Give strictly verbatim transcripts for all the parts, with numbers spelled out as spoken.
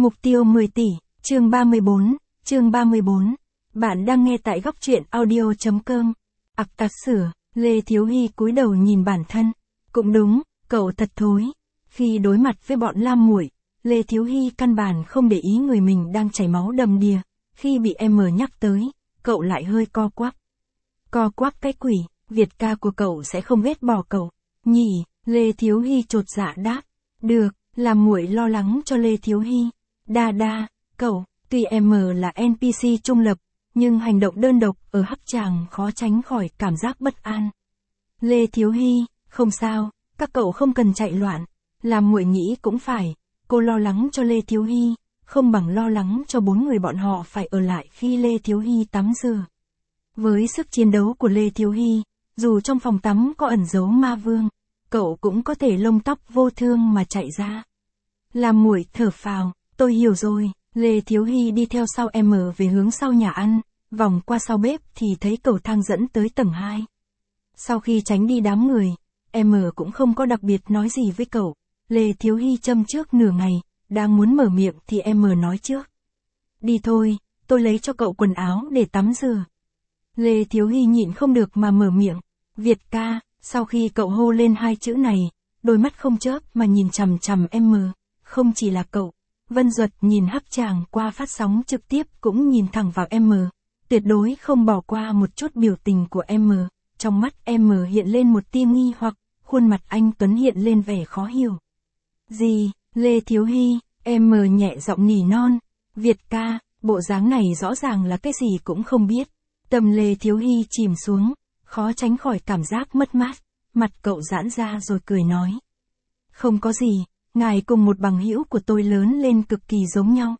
Mục tiêu mười tỷ, chương ba mươi bốn, chương ba mươi bốn. Bạn đang nghe tại góc truyện audio chấm com. Ặc tặc sửa, Lê Thiếu Hy cúi đầu nhìn bản thân. Cũng đúng, cậu thật thối. Khi đối mặt với bọn Lam Muội, Lê Thiếu Hy căn bản không để ý người mình đang chảy máu đầm đìa. Khi bị em nhắc tới, cậu lại hơi co quắp. Co quắp cái quỷ, Việt ca của cậu sẽ không ghét bỏ cậu. Nhỉ, Lê Thiếu Hy chột dạ đáp. Được, Lam Muội lo lắng cho Lê Thiếu Hy. Đa đa, cậu, tuy em là en pê xê trung lập, nhưng hành động đơn độc ở Hắc Tràng khó tránh khỏi cảm giác bất an. Lê Thiếu Hy, không sao, các cậu không cần chạy loạn. Lam Muội nghĩ cũng phải, cô lo lắng cho Lê Thiếu Hy, không bằng lo lắng cho bốn người bọn họ phải ở lại khi Lê Thiếu Hy tắm rửa. Với sức chiến đấu của Lê Thiếu Hy, dù trong phòng tắm có ẩn giấu ma vương, cậu cũng có thể lông tóc vô thương mà chạy ra. Lam Muội thở phào, tôi hiểu rồi. Lê Thiếu Hy đi theo sau em về hướng sau nhà ăn, vòng qua sau bếp thì thấy cầu thang dẫn tới tầng hai. Sau khi tránh đi đám người, em cũng không có đặc biệt nói gì với cậu. Lê Thiếu Hy châm trước nửa ngày, đang muốn mở miệng thì em nói trước. Đi thôi, tôi lấy cho cậu quần áo để tắm rửa. Lê Thiếu Hy nhịn không được mà mở miệng. Việt ca, sau khi cậu hô lên hai chữ này, đôi mắt không chớp mà nhìn chằm chằm em. Không chỉ là cậu, Vân Duật nhìn Hắc Tràng qua phát sóng trực tiếp cũng nhìn thẳng vào em, tuyệt đối không bỏ qua một chút biểu tình của em. Trong mắt em hiện lên một tia nghi hoặc, khuôn mặt anh Tuấn hiện lên vẻ khó hiểu. Gì, Lê Thiếu Hy, em nhẹ giọng nỉ non. Việt ca, bộ dáng này rõ ràng là cái gì cũng không biết. Tâm Lê Thiếu Hy chìm xuống, khó tránh khỏi cảm giác mất mát. Mặt cậu giãn ra rồi cười nói. Không có gì. Ngài cùng một bằng hữu của tôi lớn lên cực kỳ giống nhau.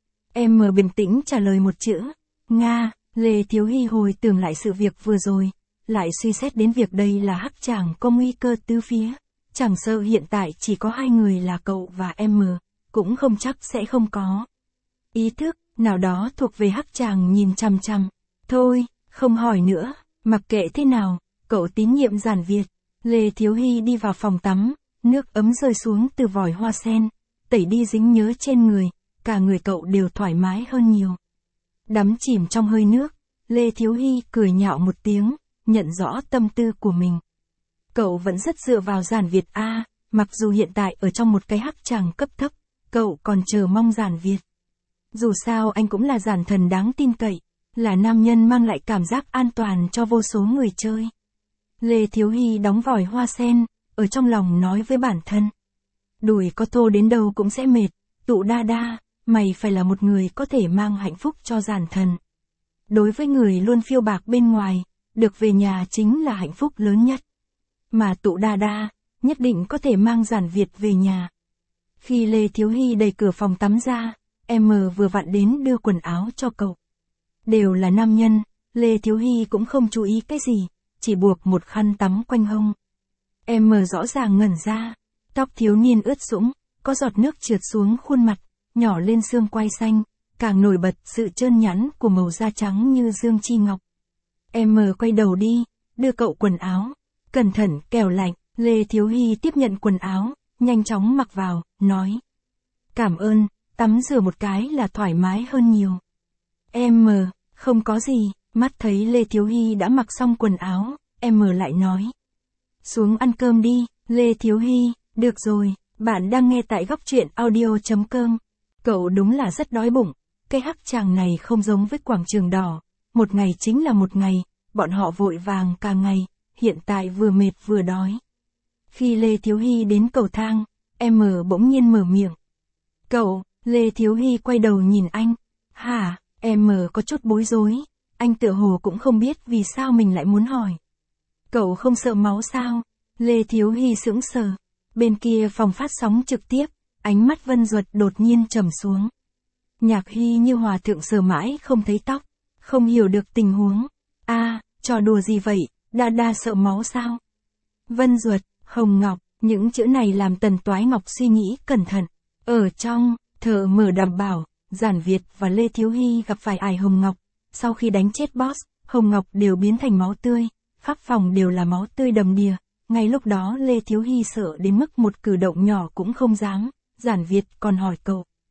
Em bình tĩnh trả lời một chữ. Nga, Lê Thiếu Hy hồi tưởng lại sự việc vừa rồi, lại suy xét đến việc đây là Hắc Tràng có nguy cơ tứ phía. Chẳng sợ hiện tại chỉ có hai người là cậu và em, cũng không chắc sẽ không có. Ý thức, nào đó thuộc về Hắc Tràng nhìn chằm chằm. Thôi, không hỏi nữa, mặc kệ thế nào, cậu tín nhiệm Giản Việt. Lê Thiếu Hy đi vào phòng tắm. Nước ấm rơi xuống từ vòi hoa sen, tẩy đi dính nhớ trên người, cả người cậu đều thoải mái hơn nhiều. Đắm chìm trong hơi nước, Lê Thiếu Hy cười nhạo một tiếng, nhận rõ tâm tư của mình. Cậu vẫn rất dựa vào Giản Việt a, à, mặc dù hiện tại ở trong một cái Hắc Tràng cấp thấp, cậu còn chờ mong Giản Việt. Dù sao anh cũng là giản thần đáng tin cậy, là nam nhân mang lại cảm giác an toàn cho vô số người chơi. Lê Thiếu Hy đóng vòi hoa sen, ở trong lòng nói với bản thân. Đùi có thô đến đâu cũng sẽ mệt, Tụ đa đa, mày phải là một người có thể mang hạnh phúc cho giản thần. Đối với người luôn phiêu bạc bên ngoài, được về nhà chính là hạnh phúc lớn nhất. Mà Tụ đa đa, nhất định có thể mang Giản Việt về nhà. Khi Lê Thiếu Hy đẩy cửa phòng tắm ra, em vừa vặn đến đưa quần áo cho cậu. Đều là nam nhân, Lê Thiếu Hy cũng không chú ý cái gì, chỉ buộc một khăn tắm quanh hông. Em rõ ràng ngẩn ra, tóc thiếu niên ướt sũng, có giọt nước trượt xuống khuôn mặt, nhỏ lên xương quai xanh, càng nổi bật sự trơn nhẵn của màu da trắng như dương chi ngọc. Em quay đầu đi, đưa cậu quần áo, cẩn thận kẻo lạnh. Lê Thiếu Hy tiếp nhận quần áo, nhanh chóng mặc vào, nói. Cảm ơn, tắm rửa một cái là thoải mái hơn nhiều. Em, không có gì, mắt thấy Lê Thiếu Hy đã mặc xong quần áo, em lại nói. Xuống ăn cơm đi, Lê Thiếu Hy, được rồi, bạn đang nghe tại góc truyện audio chấm com. Cậu đúng là rất đói bụng, cái Hắc Tràng này không giống với quảng trường đỏ, một ngày chính là một ngày, bọn họ vội vàng cả ngày, hiện tại vừa mệt vừa đói. Khi Lê Thiếu Hy đến cầu thang, em bỗng nhiên mở miệng. Cậu, Lê Thiếu Hy quay đầu nhìn anh. Hả, em có chút bối rối, anh tựa hồ cũng không biết vì sao mình lại muốn hỏi. Cậu không sợ máu sao? Lê Thiếu Hy sững sờ. Bên kia phòng phát sóng trực tiếp, ánh mắt Vân Duật đột nhiên trầm xuống. Nhạc Hy như hòa thượng sờ mãi không thấy tóc, không hiểu được tình huống. A, à, trò đùa gì vậy, đa đa sợ máu sao? Vân Duật, Hồng Ngọc, những chữ này làm Tần Toái Ngọc suy nghĩ cẩn thận. Ở trong, thợ mở đảm bảo, Giản Việt và Lê Thiếu Hy gặp phải ải Hồng Ngọc. Sau khi đánh chết boss, Hồng Ngọc đều biến thành máu tươi, khắp phòng đều là máu tươi đầm đìa. Ngay lúc đó Lê Thiếu Hy sợ đến mức một cử động nhỏ cũng không dám. Giản Việt còn hỏi cậu.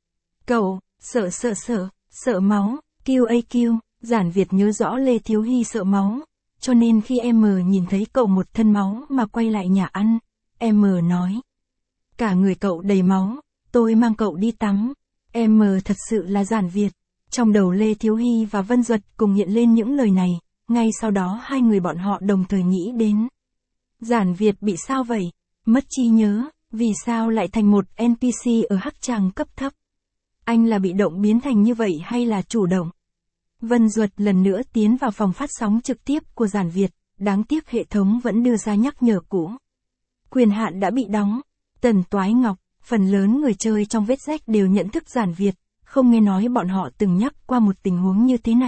Cậu, sợ sợ sợ, sợ máu, kiu a kiu, Giản Việt nhớ rõ Lê Thiếu Hy sợ máu, cho nên khi em nhìn thấy cậu một thân máu mà quay lại nhà ăn, em nói. Cả người cậu đầy máu, tôi mang cậu đi tắm. Em thật sự là Giản Việt. Trong đầu Lê Thiếu Hy và Vân Duật cùng hiện lên những lời này, ngay sau đó hai người bọn họ đồng thời nghĩ đến. Giản Việt bị sao vậy? Mất trí nhớ, vì sao lại thành một en pê xê ở hắc tràng cấp thấp? Anh là bị động biến thành như vậy hay là chủ động? Vân Duật lần nữa tiến vào phòng phát sóng trực tiếp của Giản Việt, đáng tiếc hệ thống vẫn đưa ra nhắc nhở cũ. Quyền hạn đã bị đóng. Tần Toái Ngọc, phần lớn người chơi trong vết rách đều nhận thức Giản Việt, không nghe nói bọn họ từng nhắc qua một tình huống như thế này.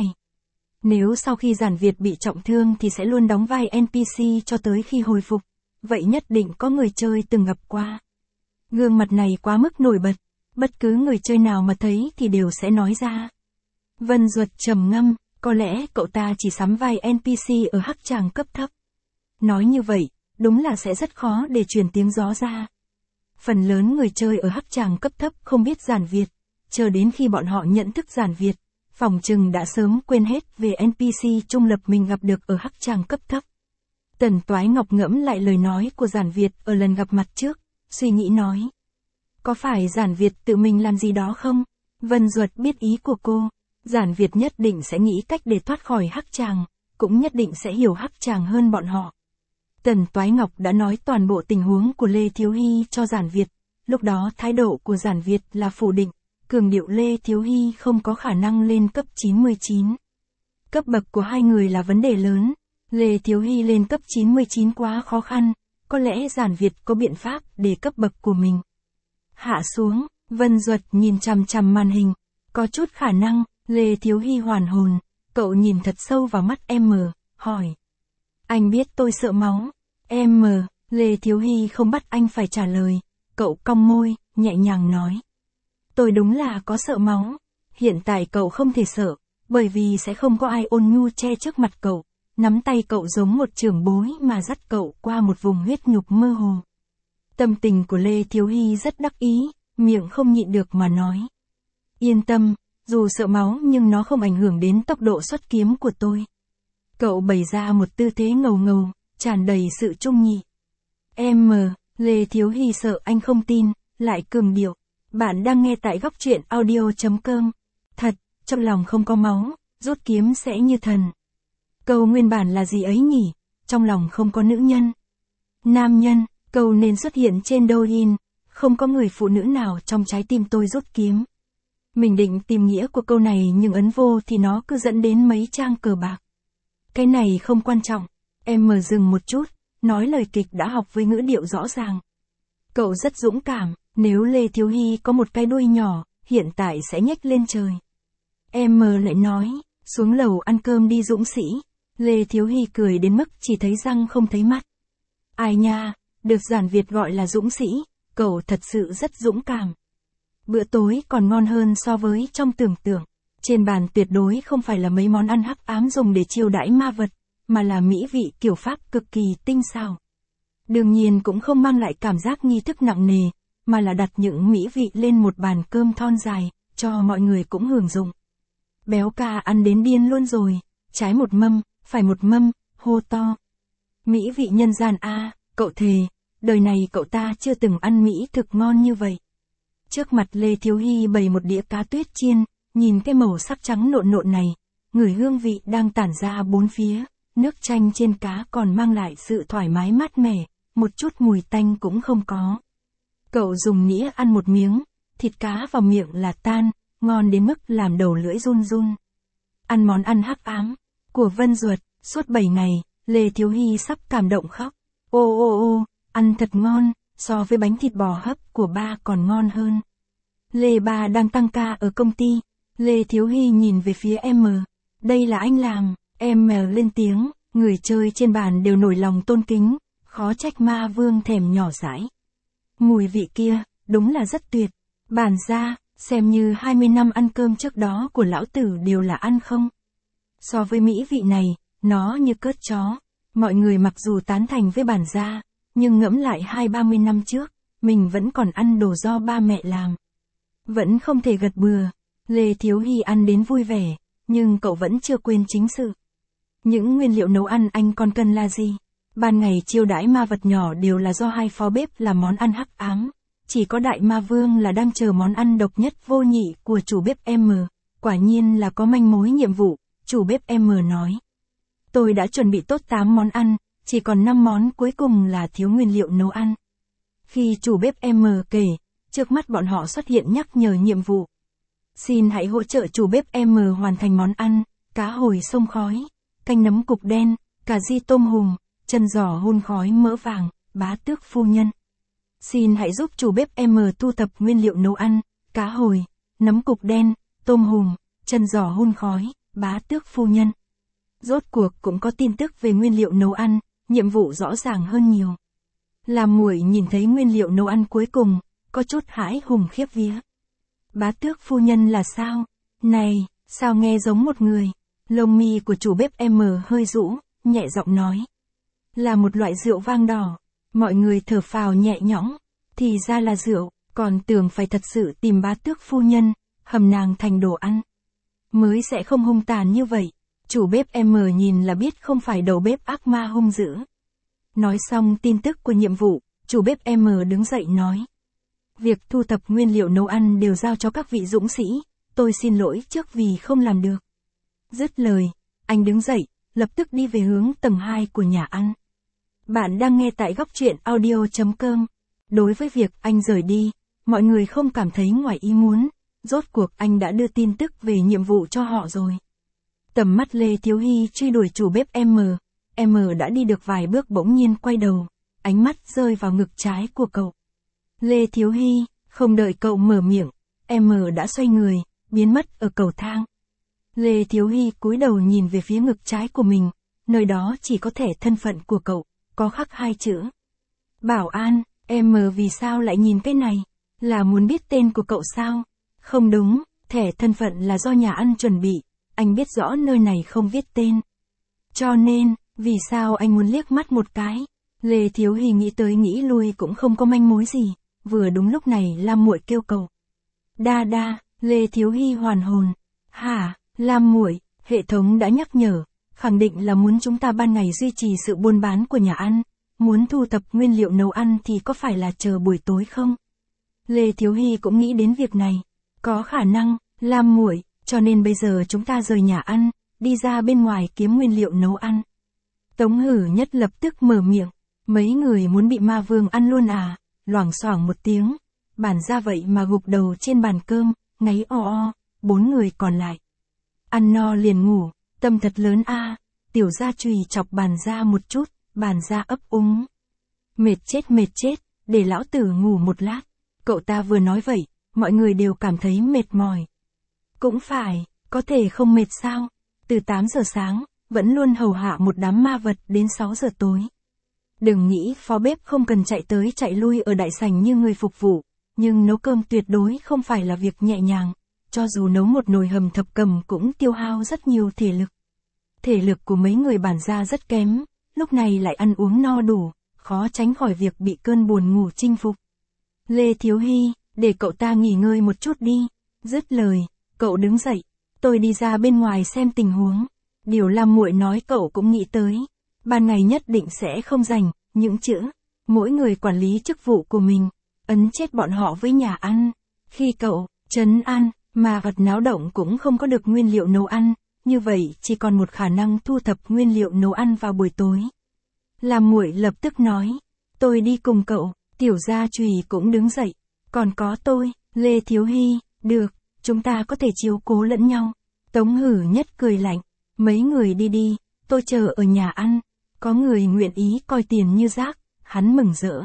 Nếu sau khi Giản Việt bị trọng thương thì sẽ luôn đóng vai en pê xê cho tới khi hồi phục, vậy nhất định có người chơi từng gặp qua. Gương mặt này quá mức nổi bật, bất cứ người chơi nào mà thấy thì đều sẽ nói ra. Vân Duật trầm ngâm, có lẽ cậu ta chỉ sắm vai en pê xê ở hắc tràng cấp thấp. Nói như vậy, đúng là sẽ rất khó để truyền tiếng gió ra. Phần lớn người chơi ở hắc tràng cấp thấp không biết Giản Việt, chờ đến khi bọn họ nhận thức Giản Việt, phỏng chừng đã sớm quên hết về en pê xê trung lập mình gặp được ở hắc tràng cấp thấp. Tần Toái Ngọc ngẫm lại lời nói của Giản Việt ở lần gặp mặt trước, suy nghĩ nói. Có phải Giản Việt tự mình làm gì đó không? Vân Duật biết ý của cô. Giản Việt nhất định sẽ nghĩ cách để thoát khỏi hắc tràng, cũng nhất định sẽ hiểu hắc tràng hơn bọn họ. Tần Toái Ngọc đã nói toàn bộ tình huống của Lê Thiếu Hy cho Giản Việt, lúc đó thái độ của Giản Việt là phủ định, cường điệu Lê Thiếu Hy không có khả năng lên cấp chín mươi chín. Cấp bậc của hai người là vấn đề lớn, Lê Thiếu Hy lên cấp chín mươi chín quá khó khăn, có lẽ Giản Việt có biện pháp để cấp bậc của mình. Hạ xuống, Vân Duật nhìn chằm chằm màn hình, có chút khả năng. Lê Thiếu Hy hoàn hồn, cậu nhìn thật sâu vào mắt em, hỏi. Anh biết tôi sợ máu. Em, Lê Thiếu Hy không bắt anh phải trả lời, cậu cong môi, nhẹ nhàng nói. Tôi đúng là có sợ máu. Hiện tại cậu không thể sợ, bởi vì sẽ không có ai ôn nhu che trước mặt cậu, nắm tay cậu giống một trưởng bối mà dắt cậu qua một vùng huyết nhục mơ hồ. Tâm tình của Lê Thiếu Hy rất đắc ý, miệng không nhịn được mà nói. Yên tâm. Dù sợ máu nhưng nó không ảnh hưởng đến tốc độ xuất kiếm của tôi. Cậu bày ra một tư thế ngầu ngầu, tràn đầy sự trung nhị. Em, Lê Thiếu Hy sợ anh không tin, lại cường điệu. Bạn đang nghe tại góc truyện audio chấm com. Thật, trong lòng không có máu, rút kiếm sẽ như thần. Câu nguyên bản là gì ấy nhỉ? Trong lòng không có nữ nhân. Nam nhân, câu nên xuất hiện trên Douyin, không có người phụ nữ nào trong trái tim tôi rút kiếm. Mình định tìm nghĩa của câu này nhưng ấn vô thì nó cứ dẫn đến mấy trang cờ bạc. Cái này không quan trọng. Em mở dừng một chút, nói lời kịch đã học với ngữ điệu rõ ràng. Cậu rất dũng cảm, nếu Lê Thiếu Hy có một cái đuôi nhỏ, hiện tại sẽ nhếch lên trời. Em mở lại nói, xuống lầu ăn cơm đi dũng sĩ. Lê Thiếu Hy cười đến mức chỉ thấy răng không thấy mắt. Ai nha, được Giản Việt gọi là dũng sĩ, cậu thật sự rất dũng cảm. Bữa tối còn ngon hơn so với trong tưởng tượng. Trên bàn tuyệt đối không phải là mấy món ăn hắc ám dùng để chiêu đãi ma vật, mà là mỹ vị kiểu Pháp cực kỳ tinh xảo. Đương nhiên cũng không mang lại cảm giác nghi thức nặng nề, mà là đặt những mỹ vị lên một bàn cơm thon dài, cho mọi người cũng hưởng dụng. Béo ca ăn đến điên luôn rồi, trái một mâm, phải một mâm, hô to. Mỹ vị nhân gian a, cậu thề, đời này cậu ta chưa từng ăn mỹ thực ngon như vậy. Trước mặt Lê Thiếu Hy bày một đĩa cá tuyết chiên, nhìn cái màu sắc trắng nộn nộn này, ngửi hương vị đang tản ra bốn phía, nước chanh trên cá còn mang lại sự thoải mái mát mẻ, một chút mùi tanh cũng không có. Cậu dùng nĩa ăn một miếng, thịt cá vào miệng là tan, ngon đến mức làm đầu lưỡi run run. Ăn món ăn hắc ám của Vân Duật, suốt bảy ngày, Lê Thiếu Hy sắp cảm động khóc. Ô ô ô, ăn thật ngon, so với bánh thịt bò hấp của ba còn ngon hơn. Lê ba đang tăng ca ở công ty, Lê Thiếu Hy nhìn về phía em. Đây là anh làm, em lên tiếng, người chơi trên bàn đều nổi lòng tôn kính, khó trách ma vương thèm nhỏ dãi. Mùi vị kia, đúng là rất tuyệt. Bản ra, xem như hai mươi năm ăn cơm trước đó của lão tử đều là ăn không. So với mỹ vị này, nó như cớt chó. Mọi người mặc dù tán thành với bản gia, nhưng ngẫm lại hai ba mươi năm trước, mình vẫn còn ăn đồ do ba mẹ làm. Vẫn không thể gật bừa. Lê Thiếu Hy ăn đến vui vẻ, nhưng cậu vẫn chưa quên chính sự. Những nguyên liệu nấu ăn anh còn cần là gì? Ban ngày chiêu đãi ma vật nhỏ đều là do hai phó bếp làm món ăn hắc ám. Chỉ có đại ma vương là đang chờ món ăn độc nhất vô nhị của chủ bếp M. Quả nhiên là có manh mối nhiệm vụ, chủ bếp M nói. Tôi đã chuẩn bị tốt tám món ăn, chỉ còn năm món cuối cùng là thiếu nguyên liệu nấu ăn. Khi chủ bếp M kể, trước mắt bọn họ xuất hiện nhắc nhở nhiệm vụ. Xin hãy hỗ trợ chủ bếp M hoàn thành món ăn, cá hồi sông khói, canh nấm cục đen, cà ri tôm hùm, chân giò hun khói mỡ vàng, bá tước phu nhân. Xin hãy giúp chủ bếp M thu thập nguyên liệu nấu ăn, cá hồi, nấm cục đen, tôm hùm, chân giò hun khói, bá tước phu nhân. Rốt cuộc cũng có tin tức về nguyên liệu nấu ăn, nhiệm vụ rõ ràng hơn nhiều. Làm muội nhìn thấy nguyên liệu nấu ăn cuối cùng, có chút hãi hùng khiếp vía. Bá tước phu nhân là sao? Này, sao nghe giống một người? Lông mi của chủ bếp M hơi rũ, nhẹ giọng nói. Là một loại rượu vang đỏ. Mọi người thở phào nhẹ nhõm. Thì ra là rượu, còn tưởng phải thật sự tìm bá tước phu nhân, hầm nàng thành đồ ăn. Mới sẽ không hung tàn như vậy. Chủ bếp M nhìn là biết không phải đầu bếp ác ma hung dữ. Nói xong tin tức của nhiệm vụ, chủ bếp M đứng dậy nói. Việc thu thập nguyên liệu nấu ăn đều giao cho các vị dũng sĩ, tôi xin lỗi trước vì không làm được. Dứt lời, anh đứng dậy, lập tức đi về hướng tầng hai của nhà ăn. Bạn đang nghe tại góc truyện audio chấm com. Đối với việc anh rời đi, mọi người không cảm thấy ngoài ý muốn, rốt cuộc anh đã đưa tin tức về nhiệm vụ cho họ rồi. Tầm mắt Lê Thiếu Hy truy đuổi chủ bếp M. M đã đi được vài bước bỗng nhiên quay đầu, ánh mắt rơi vào ngực trái của cậu. Lê Thiếu Hy, không đợi cậu mở miệng, M đã xoay người, biến mất ở cầu thang. Lê Thiếu Hy cúi đầu nhìn về phía ngực trái của mình, nơi đó chỉ có thẻ thân phận của cậu, có khắc hai chữ. Bảo an, M vì sao lại nhìn cái này? Là muốn biết tên của cậu sao? Không đúng, thẻ thân phận là do nhà ăn chuẩn bị, anh biết rõ nơi này không viết tên. Cho nên, vì sao anh muốn liếc mắt một cái? Lê Thiếu Hy nghĩ tới nghĩ lui cũng không có manh mối gì, vừa đúng lúc này Lam muội kêu cậu. Đa đa, Lê Thiếu Hy hoàn hồn. Hả, Lam muội, hệ thống đã nhắc nhở, khẳng định là muốn chúng ta ban ngày duy trì sự buôn bán của nhà ăn, muốn thu thập nguyên liệu nấu ăn thì có phải là chờ buổi tối không? Lê Thiếu Hy cũng nghĩ đến việc này, có khả năng, Lam muội, cho nên bây giờ chúng ta rời nhà ăn, đi ra bên ngoài kiếm nguyên liệu nấu ăn. Tống Hử Nhất lập tức mở miệng, mấy người muốn bị ma vương ăn luôn à? Loảng xoảng một tiếng, bản ra vậy mà gục đầu trên bàn cơm, ngáy o o, bốn người còn lại. Ăn no liền ngủ, tâm thật lớn a. Tiểu gia chùy chọc bàn ra một chút, bàn ra ấp úng. Mệt chết mệt chết, để lão tử ngủ một lát. Cậu ta vừa nói vậy, mọi người đều cảm thấy mệt mỏi. Cũng phải, có thể không mệt sao? Từ tám giờ sáng, vẫn luôn hầu hạ một đám ma vật đến sáu giờ tối. Đừng nghĩ phó bếp không cần chạy tới chạy lui ở đại sảnh như người phục vụ, nhưng nấu cơm tuyệt đối không phải là việc nhẹ nhàng, cho dù nấu một nồi hầm thập cẩm cũng tiêu hao rất nhiều thể lực. Thể lực của mấy người bản gia rất kém, lúc này lại ăn uống no đủ, khó tránh khỏi việc bị cơn buồn ngủ chinh phục. Lê Thiếu Hy, để cậu ta nghỉ ngơi một chút đi. Dứt lời, cậu đứng dậy, tôi đi ra bên ngoài xem tình huống. Điều Lam muội nói cậu cũng nghĩ tới. Ban ngày nhất định sẽ không rảnh, những chữ, mỗi người quản lý chức vụ của mình, ấn chết bọn họ với nhà ăn. Khi cậu, trấn an, mà vật náo động cũng không có được nguyên liệu nấu ăn, như vậy chỉ còn một khả năng thu thập nguyên liệu nấu ăn vào buổi tối. Lam muội lập tức nói, tôi đi cùng cậu, tiểu gia chùy cũng đứng dậy, còn có tôi, Lê Thiếu Hy, được, chúng ta có thể chiếu cố lẫn nhau. Tống Hử Nhất cười lạnh, mấy người đi đi, tôi chờ ở nhà ăn. Có người nguyện ý coi tiền như rác, hắn mừng rỡ.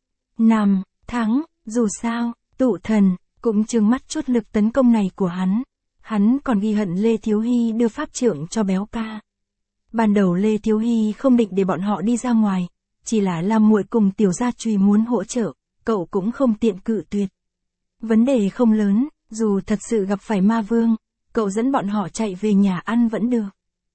Nằm, thắng, dù sao, tụ thần, cũng trừng mắt chút lực tấn công này của hắn. Hắn còn ghi hận Lê Thiếu Hy đưa pháp trượng cho béo ca. Ban đầu Lê Thiếu Hy không định để bọn họ đi ra ngoài, chỉ là Lam muội cùng tiểu gia chùy muốn hỗ trợ, cậu cũng không tiện cự tuyệt. Vấn đề không lớn, dù thật sự gặp phải ma vương, cậu dẫn bọn họ chạy về nhà ăn vẫn được.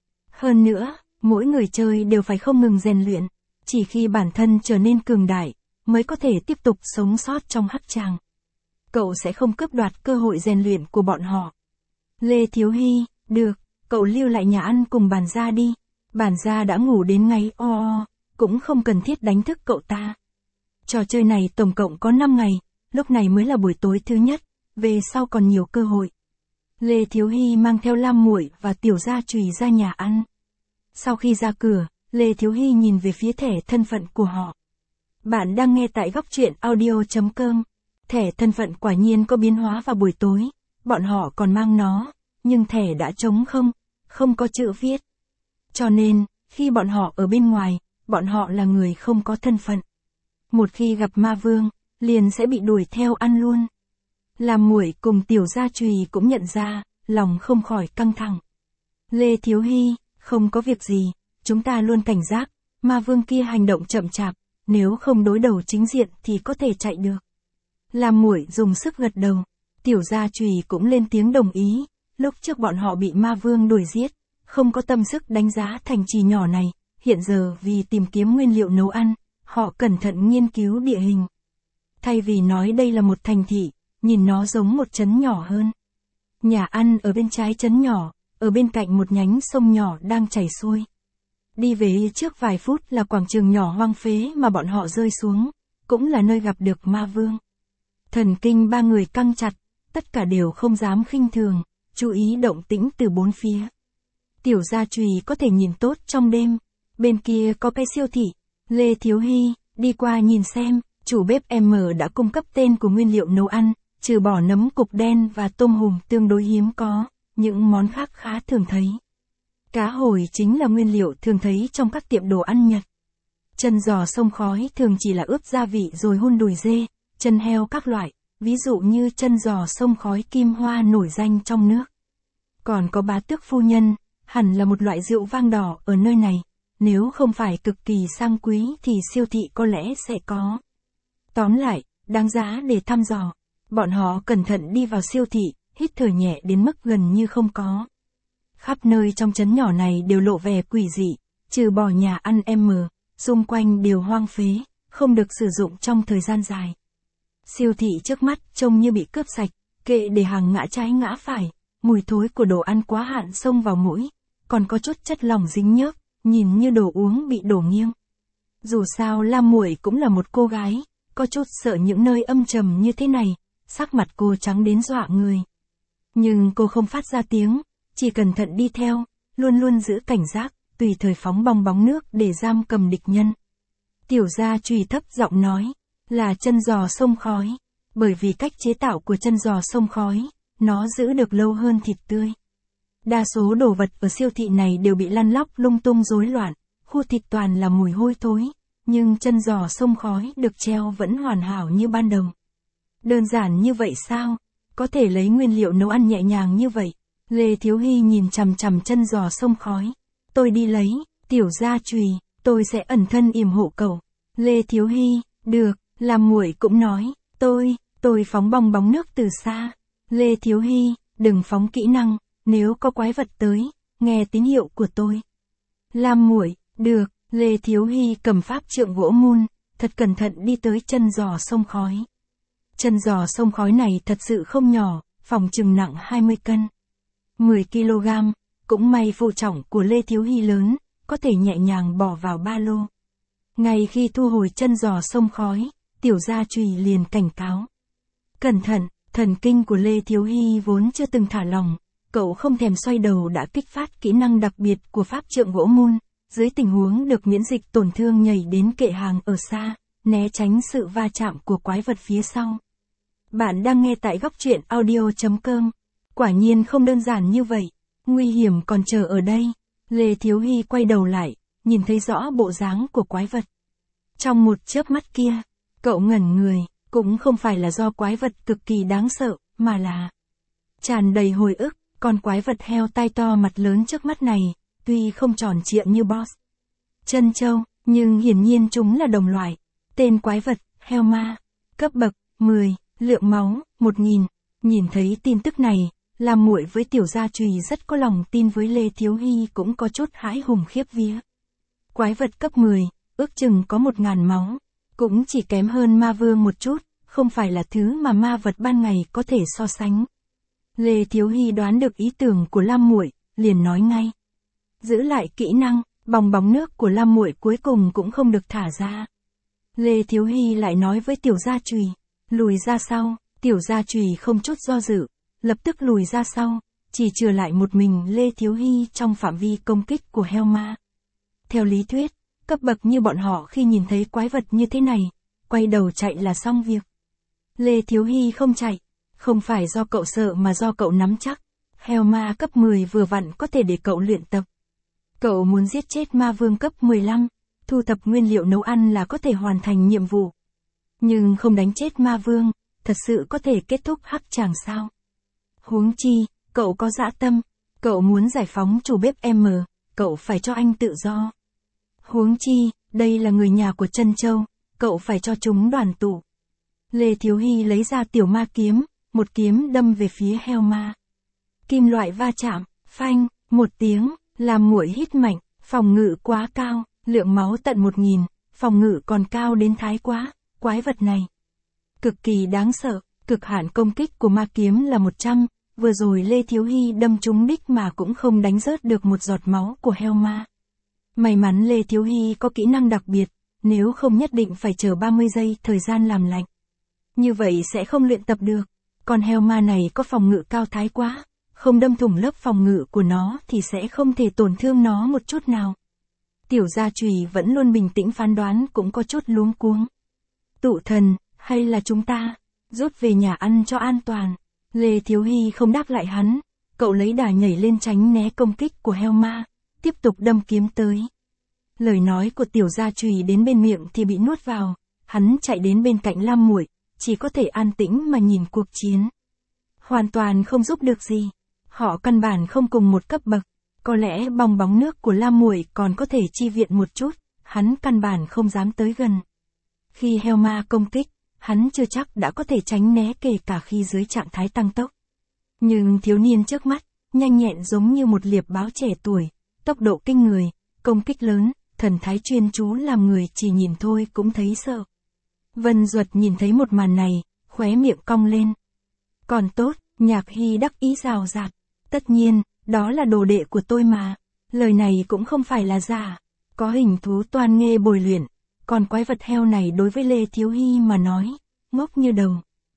Hơn nữa, mỗi người chơi đều phải không ngừng rèn luyện, chỉ khi bản thân trở nên cường đại, mới có thể tiếp tục sống sót trong hắc tràng. cậu sẽ không cướp đoạt cơ hội rèn luyện của bọn họ. Lê Thiếu Hy, được, cậu lưu lại nhà ăn cùng bản gia đi. Bản gia đã ngủ đến ngáy o o, cũng không cần thiết đánh thức cậu ta. Trò chơi này tổng cộng có năm ngày, lúc này mới là buổi tối thứ nhất, về sau còn nhiều cơ hội. Lê Thiếu Hy mang theo Lam Muội và Tiểu Gia Chùy ra nhà ăn. Sau khi ra cửa, Lê Thiếu Hy nhìn về phía thẻ thân phận của họ. Bạn đang nghe tại góc truyện audio chấm com. Thẻ thân phận quả nhiên có biến hóa vào buổi tối, bọn họ còn mang nó, nhưng thẻ đã trống không, không có chữ viết. Cho nên, khi bọn họ ở bên ngoài, bọn họ là người không có thân phận. Một khi gặp ma vương, liền sẽ bị đuổi theo ăn luôn. Lam Muội cùng Tiểu Gia Chùy cũng nhận ra, lòng không khỏi căng thẳng. Lê Thiếu Hy, không có việc gì, chúng ta luôn cảnh giác, ma vương kia hành động chậm chạp, nếu không đối đầu chính diện thì có thể chạy được. Lam Muội dùng sức gật đầu, Tiểu Gia Chùy cũng lên tiếng đồng ý, lúc trước bọn họ bị ma vương đuổi giết, không có tâm sức đánh giá thành trì nhỏ này, hiện giờ vì tìm kiếm nguyên liệu nấu ăn, họ cẩn thận nghiên cứu địa hình. Thay vì nói đây là một thành thị, nhìn nó giống một trấn nhỏ hơn. Nhà ăn ở bên trái trấn nhỏ, ở bên cạnh một nhánh sông nhỏ đang chảy xuôi. Đi về trước vài phút là quảng trường nhỏ hoang phế mà bọn họ rơi xuống, cũng là nơi gặp được ma vương. Thần kinh ba người căng chặt, tất cả đều không dám khinh thường, chú ý động tĩnh từ bốn phía. Tiểu Gia Chùy có thể nhìn tốt trong đêm, bên kia có cái siêu thị, Lê Thiếu Hy, đi qua nhìn xem, chủ bếp em đã cung cấp tên của nguyên liệu nấu ăn, trừ bỏ nấm cục đen và tôm hùm tương đối hiếm có, những món khác khá thường thấy. Cá hồi chính là nguyên liệu thường thấy trong các tiệm đồ ăn Nhật. Chân giò sông khói thường chỉ là ướp gia vị rồi hun đùi dê, chân heo các loại, ví dụ như chân giò sông khói Kim Hoa nổi danh trong nước. Còn có Bá Tước phu nhân, hẳn là một loại rượu vang đỏ ở nơi này, nếu không phải cực kỳ sang quý thì siêu thị có lẽ sẽ có. Tóm lại, đáng giá để thăm dò. Bọn họ cẩn thận đi vào siêu thị, hít thở nhẹ đến mức gần như không có. Khắp nơi trong trấn nhỏ này đều lộ vẻ quỷ dị, trừ bỏ nhà ăn M, xung quanh đều hoang phế, không được sử dụng trong thời gian dài. Siêu thị trước mắt trông như bị cướp sạch, kệ để hàng ngã trái ngã phải, mùi thối của đồ ăn quá hạn xông vào mũi, còn có chút chất lỏng dính nhớp, nhìn như đồ uống bị đổ nghiêng. Dù sao Lam Muội cũng là một cô gái, có chút sợ những nơi âm trầm như thế này, sắc mặt cô trắng đến dọa người. Nhưng cô không phát ra tiếng, chỉ cẩn thận đi theo, luôn luôn giữ cảnh giác, tùy thời phóng bong bóng nước để giam cầm địch nhân. Tiểu Gia Chùy thấp giọng nói, là chân giò sông khói, bởi vì cách chế tạo của chân giò sông khói, nó giữ được lâu hơn thịt tươi. Đa số đồ vật ở siêu thị này đều bị lăn lóc lung tung rối loạn, khu thịt toàn là mùi hôi thối, nhưng chân giò sông khói được treo vẫn hoàn hảo như ban đầu. Đơn giản như vậy sao? Có thể lấy nguyên liệu nấu ăn nhẹ nhàng như vậy. Lê Thiếu Hy nhìn chằm chằm chân giò sông khói. Tôi đi lấy, Tiểu Gia Chùy, tôi sẽ ẩn thân yểm hộ cậu. Lê Thiếu Hy, được, Lam Muội cũng nói, tôi, tôi phóng bong bóng nước từ xa. Lê Thiếu Hy, đừng phóng kỹ năng, nếu có quái vật tới, nghe tín hiệu của tôi. Lam Muội, được, Lê Thiếu Hy cầm pháp trượng gỗ mun, thật cẩn thận đi tới chân giò sông khói. Chân giò sông khói này thật sự không nhỏ, phòng chừng nặng hai mươi cân. mười ki lô gam, cũng may phụ trọng của Lê Thiếu Hy lớn, có thể nhẹ nhàng bỏ vào ba lô. Ngay khi thu hồi chân giò sông khói, Tiểu Gia Chùy liền cảnh cáo. Cẩn thận, thần kinh của Lê Thiếu Hy vốn chưa từng thả lỏng, cậu không thèm xoay đầu đã kích phát kỹ năng đặc biệt của pháp trượng gỗ mun, dưới tình huống được miễn dịch tổn thương nhảy đến kệ hàng ở xa, né tránh sự va chạm của quái vật phía sau. Bạn đang nghe tại góc truyện audio chấm com. Quả nhiên không đơn giản như vậy, nguy hiểm còn chờ ở đây. Lê Thiếu Hy quay đầu lại, nhìn thấy rõ bộ dáng của quái vật. Trong một chớp mắt kia, cậu ngẩn người, cũng không phải là do quái vật cực kỳ đáng sợ, mà là tràn đầy hồi ức, con quái vật heo tai to mặt lớn trước mắt này, tuy không tròn trịa như boss chân châu, nhưng hiển nhiên chúng là đồng loại. Tên quái vật, heo ma, cấp bậc, mười, lượng máu, một nghìn. Nhìn thấy tin tức này, Lam Muội với Tiểu Gia Chùy rất có lòng tin với Lê Thiếu Hy cũng có chút hãi hùng khiếp vía. Quái vật cấp mười, ước chừng có một ngàn máu, cũng chỉ kém hơn ma vương một chút, không phải là thứ mà ma vật ban ngày có thể so sánh. Lê Thiếu Hy đoán được ý tưởng của Lam Muội, liền nói ngay. Giữ lại kỹ năng, bong bóng nước của Lam Muội cuối cùng cũng không được thả ra. Lê Thiếu Hy lại nói với Tiểu Gia Chùy, lùi ra sau. Tiểu Gia Chùy không chút do dự, lập tức lùi ra sau, chỉ chừa lại một mình Lê Thiếu Hy trong phạm vi công kích của heo ma. Theo lý thuyết, cấp bậc như bọn họ khi nhìn thấy quái vật như thế này, quay đầu chạy là xong việc. Lê Thiếu Hy không chạy, không phải do cậu sợ mà do cậu nắm chắc. Heo ma cấp mười vừa vặn có thể để cậu luyện tập. Cậu muốn giết chết ma vương cấp mười lăm, thu thập nguyên liệu nấu ăn là có thể hoàn thành nhiệm vụ. Nhưng không đánh chết ma vương, thật sự có thể kết thúc hắc tràng sao? Huống chi, cậu có dã tâm, cậu muốn giải phóng chủ bếp M, cậu phải cho anh tự do. Huống chi, đây là người nhà của Trân Châu, cậu phải cho chúng đoàn tụ. Lê Thiếu Hy lấy ra tiểu ma kiếm, một kiếm đâm về phía heo ma. Kim loại va chạm, phanh, một tiếng, làm Muội hít mạnh, phòng ngự quá cao, lượng máu tận một nghìn, phòng ngự còn cao đến thái quá, quái vật này. Cực kỳ đáng sợ, cực hạn công kích của ma kiếm là một trăm, vừa rồi Lê Thiếu Hy đâm trúng đích mà cũng không đánh rớt được một giọt máu của heo ma. May mắn Lê Thiếu Hy có kỹ năng đặc biệt, nếu không nhất định phải chờ ba mươi giây thời gian làm lạnh. Như vậy sẽ không luyện tập được, còn heo ma này có phòng ngự cao thái quá, không đâm thủng lớp phòng ngự của nó thì sẽ không thể tổn thương nó một chút nào. Tiểu Gia Chùy vẫn luôn bình tĩnh phán đoán cũng có chút luống cuống. Tụ thần, hay là chúng ta rút về nhà ăn cho an toàn? Lê Thiếu Hy không đáp lại hắn, cậu lấy đà nhảy lên tránh né công kích của heo ma, tiếp tục đâm kiếm tới. Lời nói của Tiểu Gia Chùy đến bên miệng thì bị nuốt vào, hắn chạy đến bên cạnh Lam Muội, chỉ có thể an tĩnh mà nhìn cuộc chiến. Hoàn toàn không giúp được gì, họ căn bản không cùng một cấp bậc, có lẽ bong bóng nước của Lam Muội còn có thể chi viện một chút, hắn căn bản không dám tới gần. Khi heo ma công kích, hắn chưa chắc đã có thể tránh né kể cả khi dưới trạng thái tăng tốc. Nhưng thiếu niên trước mắt, nhanh nhẹn giống như một liệp báo trẻ tuổi, tốc độ kinh người, công kích lớn, thần thái chuyên chú làm người chỉ nhìn thôi cũng thấy sợ. Vân Duật nhìn thấy một màn này, khóe miệng cong lên. Còn tốt, Nhạc Hy đắc ý rào rạt. Tất nhiên, đó là đồ đệ của tôi mà. Lời này cũng không phải là giả. Có hình thú toan nghê bồi luyện. Còn quái vật heo này đối với Lê Thiếu Hy mà nói, ngốc như đầu.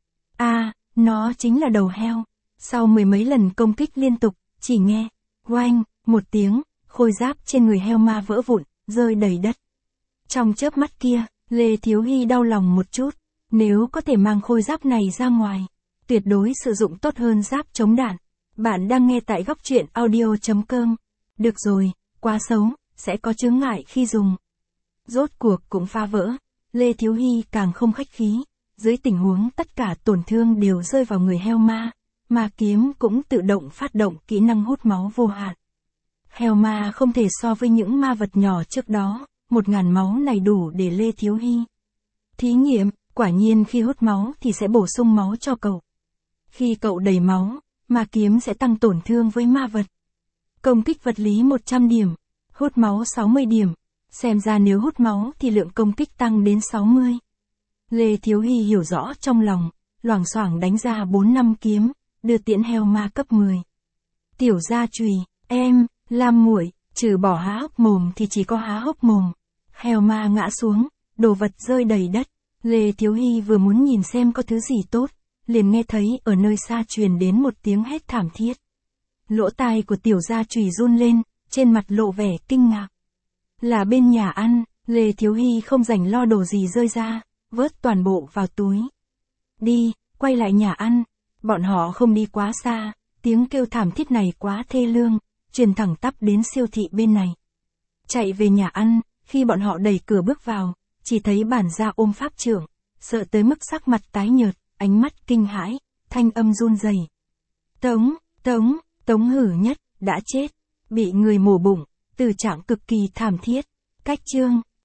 À, nó chính là đầu heo. Sau mười mấy lần công kích liên tục, chỉ nghe, oanh, một tiếng, khôi giáp trên người heo ma vỡ vụn, rơi đầy đất. Trong chớp mắt kia, Lê Thiếu Hy đau lòng một chút. Nếu có thể mang khôi giáp này ra ngoài, tuyệt đối sử dụng tốt hơn giáp chống đạn. Bạn đang nghe tại góc truyện audio chấm com. Được rồi, quá xấu, sẽ có chướng ngại khi dùng. Rốt cuộc cũng phá vỡ. Lê Thiếu Hy càng không khách khí. Dưới tình huống tất cả tổn thương đều rơi vào người heo ma, ma kiếm cũng tự động phát động kỹ năng hút máu vô hạn. Heo ma không thể so với những ma vật nhỏ trước đó, một ngàn máu này đủ để Lê Thiếu Hy thí nghiệm, quả nhiên khi hút máu thì sẽ bổ sung máu cho cậu. Khi cậu đầy máu, ma kiếm sẽ tăng tổn thương với ma vật. Công kích vật lý một trăm điểm, hút máu sáu mươi điểm, xem ra nếu hút máu thì lượng công kích tăng đến sáu mươi. Lê Thiếu Hy hiểu rõ trong lòng, loảng xoảng đánh ra bốn năm kiếm, đưa tiễn heo ma cấp mười. Tiểu Gia Chùy, em, Lam Muội, trừ bỏ há hốc mồm thì chỉ có há hốc mồm. Heo ma ngã xuống, đồ vật rơi đầy đất. Lê Thiếu Hy vừa muốn nhìn xem có thứ gì tốt, liền nghe thấy ở nơi xa truyền đến một tiếng hét thảm thiết. Lỗ tai của Tiểu Gia Chùy run lên, trên mặt lộ vẻ kinh ngạc. Là bên nhà ăn, Lê Thiếu Hy không rảnh lo đồ gì rơi ra, vớt toàn bộ vào túi. Đi, quay lại nhà ăn. Bọn họ không đi quá xa, tiếng kêu thảm thiết này quá thê lương, truyền thẳng tắp đến siêu thị bên này. Chạy về nhà ăn, khi bọn họ đẩy cửa bước vào, chỉ thấy Bản Gia ôm pháp trưởng, sợ tới mức sắc mặt tái nhợt, ánh mắt kinh hãi, thanh âm run rẩy. Tống, Tống, Tống Hử Nhất, đã chết, bị người mổ bụng, tử trạng cực kỳ thảm thiết. Cách chương